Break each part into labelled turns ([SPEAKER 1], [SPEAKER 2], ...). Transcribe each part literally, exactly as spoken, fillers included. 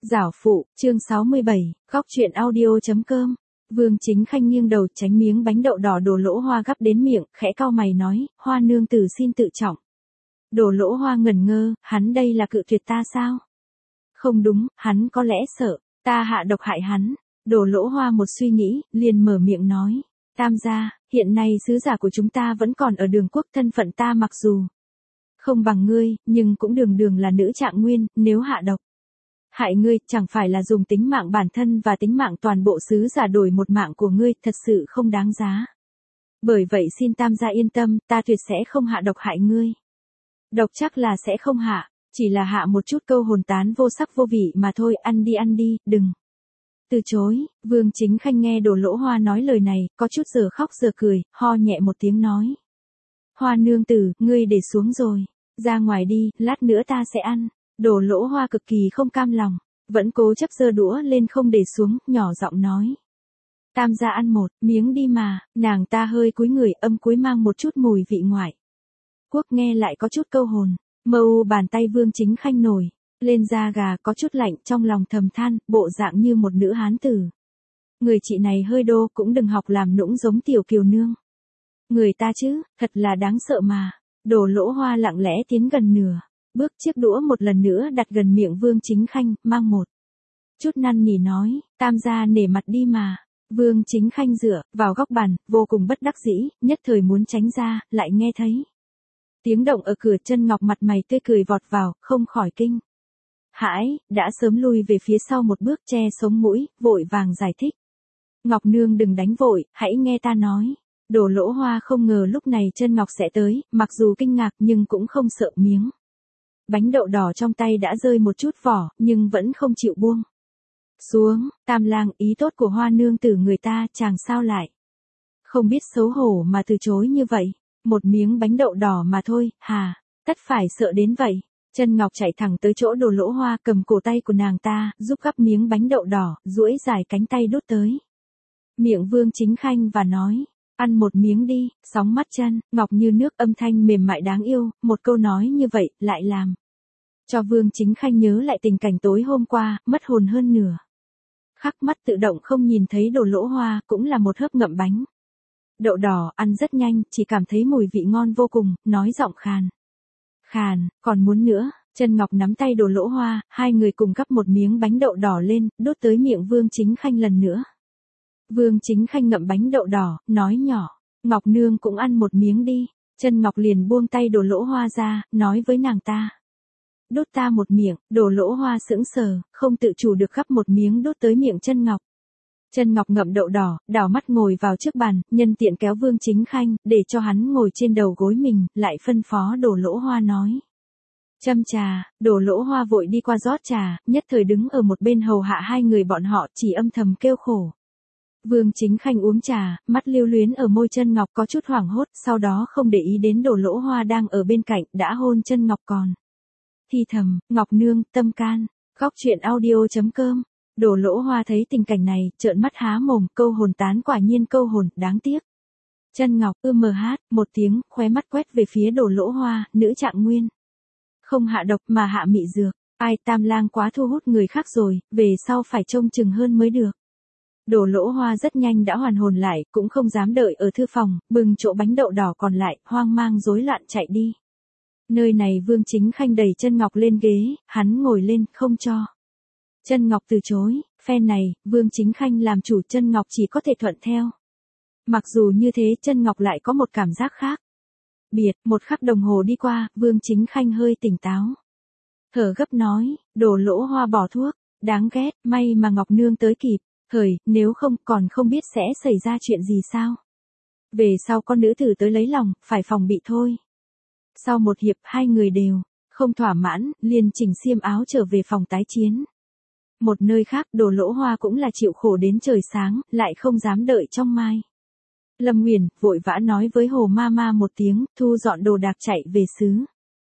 [SPEAKER 1] Giảo phụ, chương sáu mươi bảy, góc truyện audio.com. Vương Chính Khanh nghiêng đầu tránh miếng bánh đậu đỏ Đổ Lỗ Hoa gắp đến miệng, khẽ cau mày nói, Hoa nương tử xin tự trọng. Đổ Lỗ Hoa ngẩn ngơ, hắn đây là cự tuyệt ta sao? Không đúng, hắn có lẽ sợ, ta hạ độc hại hắn. Đổ Lỗ Hoa một suy nghĩ, liền mở miệng nói, Tam gia, hiện nay sứ giả của chúng ta vẫn còn ở Đường Quốc, thân phận ta mặc dù không bằng ngươi, nhưng cũng đường đường là nữ trạng nguyên, nếu hạ độc hại ngươi, chẳng phải là dùng tính mạng bản thân và tính mạng toàn bộ sứ giả đổi một mạng của ngươi, thật sự không đáng giá. Bởi vậy xin Tam gia yên tâm, ta tuyệt sẽ không hạ độc hại ngươi. Độc chắc là sẽ không hạ, chỉ là hạ một chút câu hồn tán vô sắc vô vị mà thôi, ăn đi ăn đi, đừng từ chối. Vương Chính Khanh nghe Đổ Lỗ Hoa nói lời này, có chút giờ khóc giờ cười, ho nhẹ một tiếng nói. Hoa nương tử, ngươi để xuống rồi, ra ngoài đi, lát nữa ta sẽ ăn. Đổ Lỗ Hoa cực kỳ không cam lòng, vẫn cố chấp giơ đũa lên không để xuống, nhỏ giọng nói. Tam gia ăn một miếng đi mà, nàng ta hơi cúi người, âm cuối mang một chút mùi vị ngoại quốc, nghe lại có chút câu hồn. Mâu bàn tay Vương Chính Khanh nổi lên da gà, có chút lạnh, trong lòng thầm than, bộ dạng như một nữ hán tử. Người chị này hơi đô, cũng đừng học làm nũng giống tiểu kiều nương. Người ta chứ, thật là đáng sợ mà. Đổ Lỗ Hoa lặng lẽ tiến gần nửa bước, chiếc đũa một lần nữa đặt gần miệng Vương Chính Khanh, mang một chút năn nỉ nói, Tam gia nể mặt đi mà. Vương Chính Khanh dựa vào góc bàn, vô cùng bất đắc dĩ, nhất thời muốn tránh ra, lại nghe thấy tiếng động ở cửa, Chân Ngọc mặt mày tươi cười vọt vào, không khỏi kinh hãi, đã sớm lui về phía sau một bước, che sống mũi, vội vàng giải thích. Ngọc nương đừng đánh vội, hãy nghe ta nói. Đổ Lỗ Hoa không ngờ lúc này Chân Ngọc sẽ tới, mặc dù kinh ngạc nhưng cũng không sợ, miếng bánh đậu đỏ trong tay đã rơi một chút vỏ, nhưng vẫn không chịu buông xuống. Tam lang, ý tốt của Hoa nương tử người ta, chàng sao lại không biết xấu hổ mà từ chối như vậy. Một miếng bánh đậu đỏ mà thôi, hà, tất phải sợ đến vậy. Chân Ngọc chạy thẳng tới chỗ Đổ Lỗ Hoa, cầm cổ tay của nàng ta, giúp gắp miếng bánh đậu đỏ, duỗi dài cánh tay đút tới miệng Vương Chính Khanh và nói, ăn một miếng đi. Sóng mắt Chân Ngọc như nước, âm thanh mềm mại đáng yêu, một câu nói như vậy, lại làm cho Vương Chính Khanh nhớ lại tình cảnh tối hôm qua, mất hồn hơn nửa khắc, mắt tự động không nhìn thấy Đổ Lỗ Hoa, cũng là một hớp ngậm bánh đậu đỏ, ăn rất nhanh, chỉ cảm thấy mùi vị ngon vô cùng, nói giọng khàn khàn, còn muốn nữa. Chân Ngọc nắm tay Đổ Lỗ Hoa, hai người cùng gắp một miếng bánh đậu đỏ lên, đút tới miệng Vương Chính Khanh lần nữa. Vương Chính Khanh ngậm bánh đậu đỏ, nói nhỏ, Ngọc nương cũng ăn một miếng đi. Chân Ngọc liền buông tay Đổ Lỗ Hoa ra, nói với nàng ta, đút ta một miệng. Đổ Lỗ Hoa sững sờ, không tự chủ được gắp một miếng đút tới miệng Chân Ngọc. Chân Ngọc ngậm đậu đỏ, đảo mắt ngồi vào trước bàn, nhân tiện kéo Vương Chính Khanh, để cho hắn ngồi trên đầu gối mình, lại phân phó Đổ Lỗ Hoa nói. Châm trà. Đổ Lỗ Hoa vội đi qua rót trà, nhất thời đứng ở một bên hầu hạ hai người bọn họ, chỉ âm thầm kêu khổ. Vương Chính Khanh uống trà, mắt lưu luyến ở môi Chân Ngọc, có chút hoảng hốt, sau đó không để ý đến Đổ Lỗ Hoa đang ở bên cạnh, đã hôn Chân Ngọc còn thì thầm, Ngọc nương, tâm can. Góc truyện audio.com. Đổ Lỗ Hoa thấy tình cảnh này, trợn mắt há mồm, câu hồn tán, quả nhiên câu hồn, đáng tiếc. Chân Ngọc ư mờ hát một tiếng, khóe mắt quét về phía Đổ Lỗ Hoa, nữ trạng nguyên. Không hạ độc mà hạ mị dược, ai, Tam lang quá thu hút người khác rồi, về sau phải trông chừng hơn mới được. Đổ Lỗ Hoa rất nhanh đã hoàn hồn lại, cũng không dám đợi ở thư phòng, bừng chỗ bánh đậu đỏ còn lại, hoang mang rối loạn chạy đi. Nơi này Vương Chính Khanh đẩy Chân Ngọc lên ghế, hắn ngồi lên, không cho Chân Ngọc từ chối. Phen này, Vương Chính Khanh làm chủ, Chân Ngọc chỉ có thể thuận theo. Mặc dù như thế, Chân Ngọc lại có một cảm giác khác biệt. Một khắc đồng hồ đi qua, Vương Chính Khanh hơi tỉnh táo, thở gấp nói, Đổ Lỗ Hoa bỏ thuốc, đáng ghét, may mà Ngọc nương tới kịp thời, nếu không còn không biết sẽ xảy ra chuyện gì sao. Về sau con nữ tử tới lấy lòng, phải phòng bị thôi. Sau một hiệp, hai người đều không thỏa mãn, liền chỉnh xiêm áo trở về phòng tái chiến. Một nơi khác, Đổ Lỗ Hoa cũng là chịu khổ đến trời sáng, lại không dám đợi trong mai. Lâm Nguyền vội vã nói với Hồ ma ma một tiếng, thu dọn đồ đạc chạy về xứ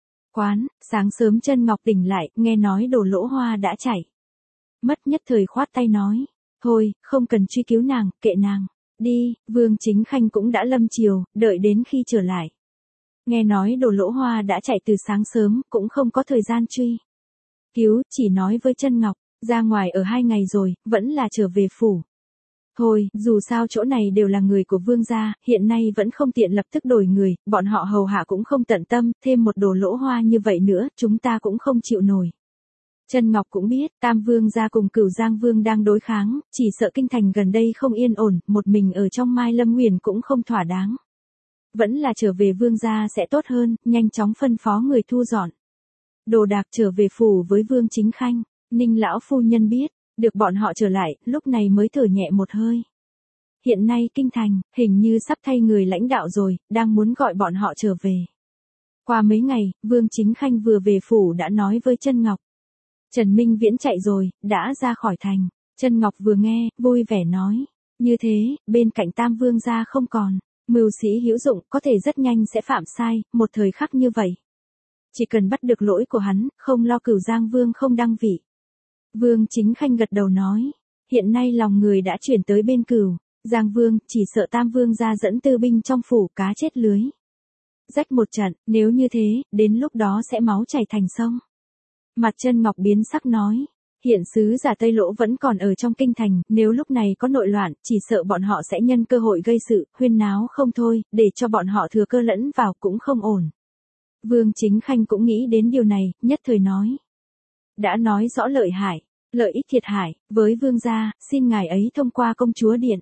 [SPEAKER 1] quán. Sáng sớm Chân Ngọc tỉnh lại, nghe nói Đổ Lỗ Hoa đã chạy mất, nhất thời khoát tay nói, thôi, không cần truy cứu nàng, kệ nàng đi. Vương Chính Khanh cũng đã lâm chiều, đợi đến khi trở lại, nghe nói Đổ Lỗ Hoa đã chạy từ sáng sớm, cũng không có thời gian truy cứu, chỉ nói với Chân Ngọc, Ra ngoài ở hai ngày rồi, vẫn là trở về phủ. Thôi, dù sao chỗ này đều là người của vương gia, hiện nay vẫn không tiện lập tức đổi người, bọn họ hầu hạ cũng không tận tâm, thêm một đồ lỗ hoa như vậy nữa, chúng ta cũng không chịu nổi. Chân Ngọc cũng biết, Tam Vương gia cùng Cửu Giang Vương đang đối kháng, chỉ sợ kinh thành gần đây không yên ổn, một mình ở trong Mai Lâm Nguyền cũng không thỏa đáng. Vẫn là trở về vương gia sẽ tốt hơn, nhanh chóng phân phó người thu dọn đồ đạc trở về phủ với Vương Chính Khanh. Ninh lão phu nhân biết, được bọn họ trở lại, lúc này mới thở nhẹ một hơi. Hiện nay kinh thành, hình như sắp thay người lãnh đạo rồi, đang muốn gọi bọn họ trở về. Qua mấy ngày, Vương Chính Khanh vừa về phủ đã nói với Chân Ngọc. Trần Minh Viễn chạy rồi, đã ra khỏi thành. Chân Ngọc vừa nghe, vui vẻ nói. Như thế, bên cạnh Tam Vương gia không còn. Mưu sĩ hữu dụng, có thể rất nhanh sẽ phạm sai, một thời khắc như vậy. Chỉ cần bắt được lỗi của hắn, không lo Cửu Giang Vương không đăng vị. Vương Chính Khanh gật đầu nói. Hiện nay lòng người đã chuyển tới bên Cửu Giang Vương, chỉ sợ Tam Vương gia dẫn tư binh trong phủ cá chết lưới. Rách một trận, nếu như thế, đến lúc đó sẽ máu chảy thành sông. Mặt Chân Ngọc biến sắc nói. Hiện sứ giả Tây Lỗ vẫn còn ở trong kinh thành, nếu lúc này có nội loạn, chỉ sợ bọn họ sẽ nhân cơ hội gây sự, huyên náo không thôi, để cho bọn họ thừa cơ lẫn vào cũng không ổn. Vương Chính Khanh cũng nghĩ đến điều này, nhất thời nói. Đã nói rõ lợi hại, lợi ích thiệt hại, với vương gia, xin ngài ấy thông qua công chúa điện.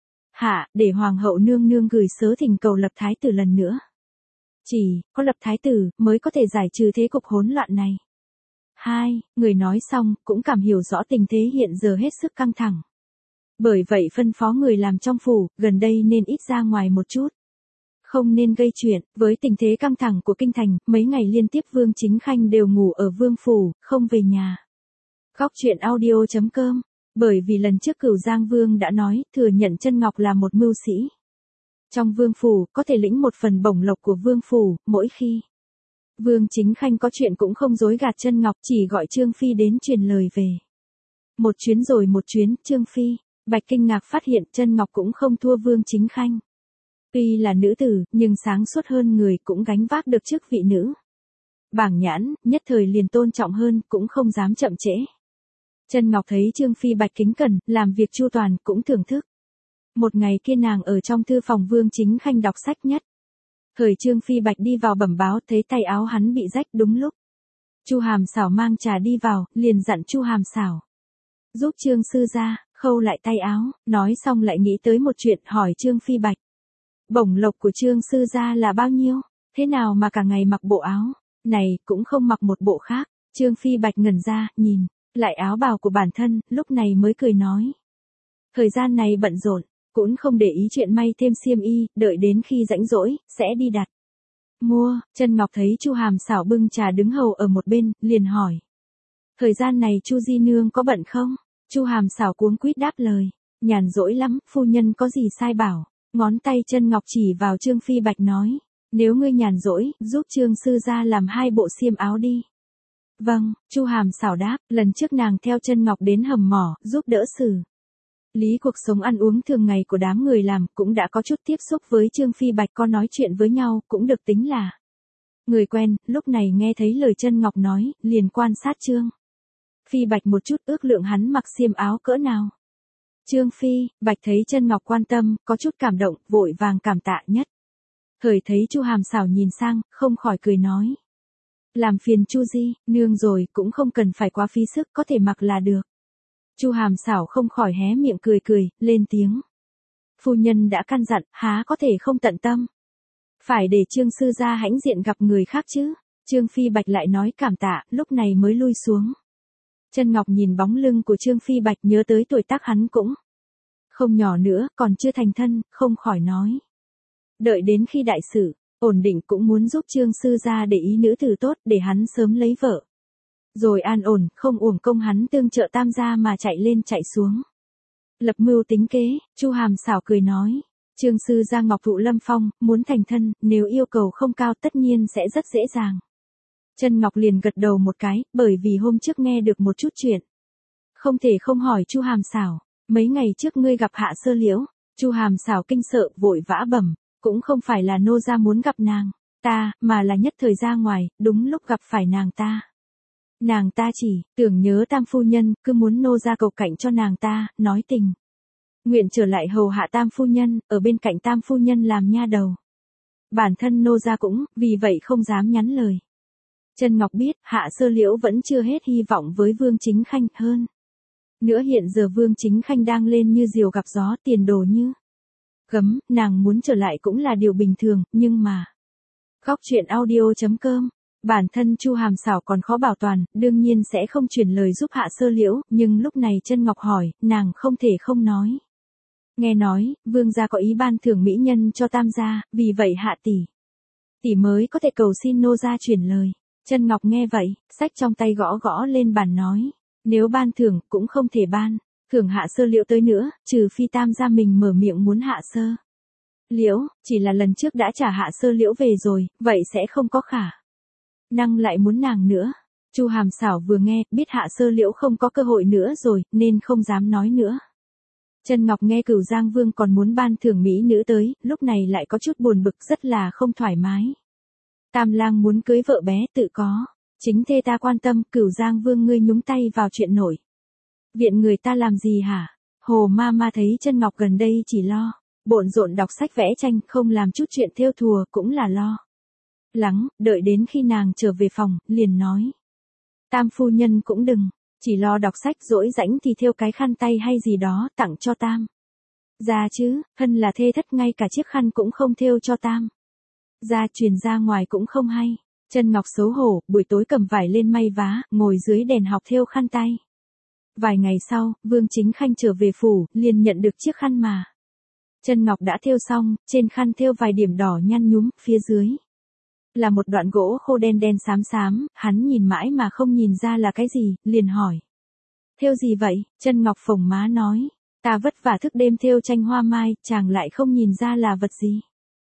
[SPEAKER 1] Hạ, để hoàng hậu nương nương gửi sớ thỉnh cầu lập thái tử lần nữa. Chỉ, có lập thái tử, mới có thể giải trừ thế cục hỗn loạn này. Hai, người nói xong, cũng cảm hiểu rõ tình thế hiện giờ hết sức căng thẳng. Bởi vậy phân phó người làm trong phủ, gần đây nên ít ra ngoài một chút. Không nên gây chuyện, với tình thế căng thẳng của kinh thành, mấy ngày liên tiếp Vương Chính Khanh đều ngủ ở vương phủ, không về nhà. Góc truyện audio chấm com, bởi vì lần trước Cửu Giang Vương đã nói, thừa nhận Chân Ngọc là một mưu sĩ. Trong vương phủ, có thể lĩnh một phần bổng lộc của vương phủ, mỗi khi. Vương Chính Khanh có chuyện cũng không dối gạt Chân Ngọc, chỉ gọi Trương Phi đến truyền lời về. Một chuyến rồi một chuyến, Trương Phi, Bạch kinh ngạc phát hiện Chân Ngọc cũng không thua Vương Chính Khanh. Tuy là nữ tử, nhưng sáng suốt hơn người cũng gánh vác được chức vị nữ. Bảng nhãn, nhất thời liền tôn trọng hơn, cũng không dám chậm trễ. Chân Ngọc thấy Trương Phi Bạch kính cẩn, làm việc chu toàn, cũng thưởng thức. Một ngày kia nàng ở trong thư phòng Vương Chính Khanh đọc sách nhất. Thời Trương Phi Bạch đi vào bẩm báo thấy tay áo hắn bị rách đúng lúc. Chu Hàm Xảo mang trà đi vào, liền dặn Chu Hàm Xảo. Giúp Trương sư gia, khâu lại tay áo, nói xong lại nghĩ tới một chuyện hỏi Trương Phi Bạch. Bổng lộc của Trương sư gia là bao nhiêu? Thế nào mà cả ngày mặc bộ áo này, cũng không mặc một bộ khác? Trương Phi Bạch ngẩn ra, nhìn lại áo bào của bản thân, lúc này mới cười nói. Thời gian này bận rộn, cũng không để ý chuyện may thêm xiêm y, đợi đến khi rảnh rỗi, sẽ đi đặt. Mua, Chân Ngọc thấy Chu Hàm Xảo bưng trà đứng hầu ở một bên, liền hỏi. Thời gian này Chu di nương có bận không? Chu Hàm Xảo cuống quýt đáp lời. Nhàn rỗi lắm, phu nhân có gì sai bảo. Ngón tay Chân Ngọc chỉ vào Trương Phi Bạch nói. Nếu ngươi nhàn rỗi, giúp Trương sư gia làm hai bộ xiêm áo đi. Vâng, Chu Hàm Xảo đáp, lần trước nàng theo Chân Ngọc đến hầm mỏ, giúp đỡ xử lý cuộc sống ăn uống thường ngày của đám người làm, cũng đã có chút tiếp xúc với Trương Phi Bạch, có nói chuyện với nhau, cũng được tính là người quen. Lúc này nghe thấy lời Chân Ngọc nói, liền quan sát Trương Phi Bạch một chút, ước lượng hắn mặc xiêm áo cỡ nào. Trương Phi Bạch thấy Chân Ngọc quan tâm, có chút cảm động, vội vàng cảm tạ nhất. Thời thấy Chu Hàm Xảo nhìn sang, không khỏi cười nói. Làm phiền Chu di nương rồi, cũng không cần phải quá phí sức, có thể mặc là được. Chu Hàm Xảo không khỏi hé miệng cười cười, lên tiếng. Phu nhân đã căn dặn, há có thể không tận tâm. Phải để Trương sư gia hãnh diện gặp người khác chứ. Trương Phi Bạch lại nói cảm tạ, lúc này mới lui xuống. Chân Ngọc nhìn bóng lưng của Trương Phi Bạch, nhớ tới tuổi tác hắn cũng không nhỏ nữa, còn chưa thành thân, không khỏi nói. Đợi đến khi đại sự ổn định cũng muốn giúp Trương sư gia để ý nữ tử tốt, để hắn sớm lấy vợ. Rồi an ổn, không uổng công hắn tương trợ Tam gia mà chạy lên chạy xuống. Lập mưu tính kế, Chu Hàm Xảo cười nói. Trương sư gia ngọc thụ lâm phong, muốn thành thân, nếu yêu cầu không cao tất nhiên sẽ rất dễ dàng. Chân Ngọc liền gật đầu một cái, bởi vì hôm trước nghe được một chút chuyện. Không thể không hỏi Chu Hàm Xảo, mấy ngày trước ngươi gặp Hạ Sơ Liễu. Chu Hàm Xảo kinh sợ, vội vã bẩm, cũng không phải là nô gia muốn gặp nàng ta, mà là nhất thời ra ngoài, đúng lúc gặp phải nàng ta. Nàng ta chỉ, tưởng nhớ tam phu nhân, cứ muốn nô ra cầu cạnh cho nàng ta, nói tình. Nguyện trở lại hầu hạ tam phu nhân, ở bên cạnh tam phu nhân làm nha đầu. Bản thân nô ra cũng, vì vậy không dám nhắn lời. Chân Ngọc biết, Hạ Sơ Liễu vẫn chưa hết hy vọng với Vương Chính Khanh hơn. Nữa hiện giờ Vương Chính Khanh đang lên như diều gặp gió, tiền đồ như gấm, nàng muốn trở lại cũng là điều bình thường, nhưng mà... Góc truyện audio chấm com. Bản thân Chu Hàm Sảo còn khó bảo toàn, đương nhiên sẽ không truyền lời giúp Hạ Sơ Liễu, nhưng lúc này Chân Ngọc hỏi, nàng không thể không nói. Nghe nói, Vương gia có ý ban thưởng mỹ nhân cho Tam gia, vì vậy Hạ tỷ tỷ mới có thể cầu xin nô gia truyền lời. Chân Ngọc nghe vậy, sách trong tay gõ gõ lên bàn nói, nếu ban thưởng cũng không thể ban, thưởng Hạ Sơ Liễu tới nữa, trừ phi Tam gia mình mở miệng muốn Hạ Sơ Liễu, chỉ là lần trước đã trả Hạ Sơ Liễu về rồi, vậy sẽ không có khả năng lại muốn nàng nữa. Chu Hàm Sảo vừa nghe, biết Hạ Sơ Liễu không có cơ hội nữa rồi, nên không dám nói nữa. Chân Ngọc nghe Cửu Giang Vương còn muốn ban thưởng mỹ nữ tới, lúc này lại có chút buồn bực, rất là không thoải mái. Tam lang muốn cưới vợ bé tự có, chính thê ta quan tâm, Cửu Giang Vương ngươi nhúng tay vào chuyện nổi viện người ta làm gì hả? Hồ ma ma thấy Chân Ngọc gần đây chỉ lo bộn rộn đọc sách vẽ tranh, không làm chút chuyện thêu thùa, cũng là lo lắng, đợi đến khi nàng trở về phòng, liền nói. Tam phu nhân cũng đừng, chỉ lo đọc sách dỗi rãnh thì thêu cái khăn tay hay gì đó, tặng cho Tam gia chứ, thân là thê thất ngay cả chiếc khăn cũng không thêu cho Tam gia, truyền ra ngoài cũng không hay. Chân Ngọc xấu hổ, buổi tối cầm vải lên may vá, ngồi dưới đèn học thêu khăn tay. Vài ngày sau, Vương Chính Khanh trở về phủ, liền nhận được chiếc khăn mà Chân Ngọc đã thêu xong, trên khăn thêu vài điểm đỏ nhăn nhúm, phía dưới là một đoạn gỗ khô đen đen xám xám, hắn nhìn mãi mà không nhìn ra là cái gì, liền hỏi. Thêu gì vậy? Chân Ngọc phồng má nói, ta vất vả thức đêm thêu tranh hoa mai, chàng lại không nhìn ra là vật gì.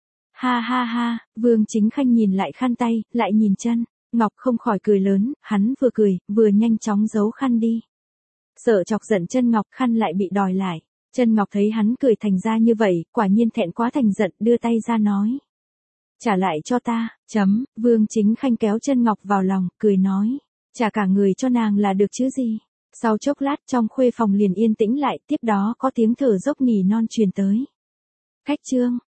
[SPEAKER 1] Ha ha ha, Vương Chính Khanh nhìn lại khăn tay, lại nhìn Chân Ngọc không khỏi cười lớn, hắn vừa cười, vừa nhanh chóng giấu khăn đi. Sợ chọc giận Chân Ngọc, khăn lại bị đòi lại. Chân Ngọc thấy hắn cười thành ra như vậy, quả nhiên thẹn quá thành giận, đưa tay ra nói. Trả lại cho ta, chấm, Vương Chính Khanh kéo Chân Ngọc vào lòng, cười nói. Trả cả người cho nàng là được chứ gì. Sau chốc lát trong khuê phòng liền yên tĩnh lại, tiếp đó có tiếng thở dốc nỉ non truyền tới. Khách trương,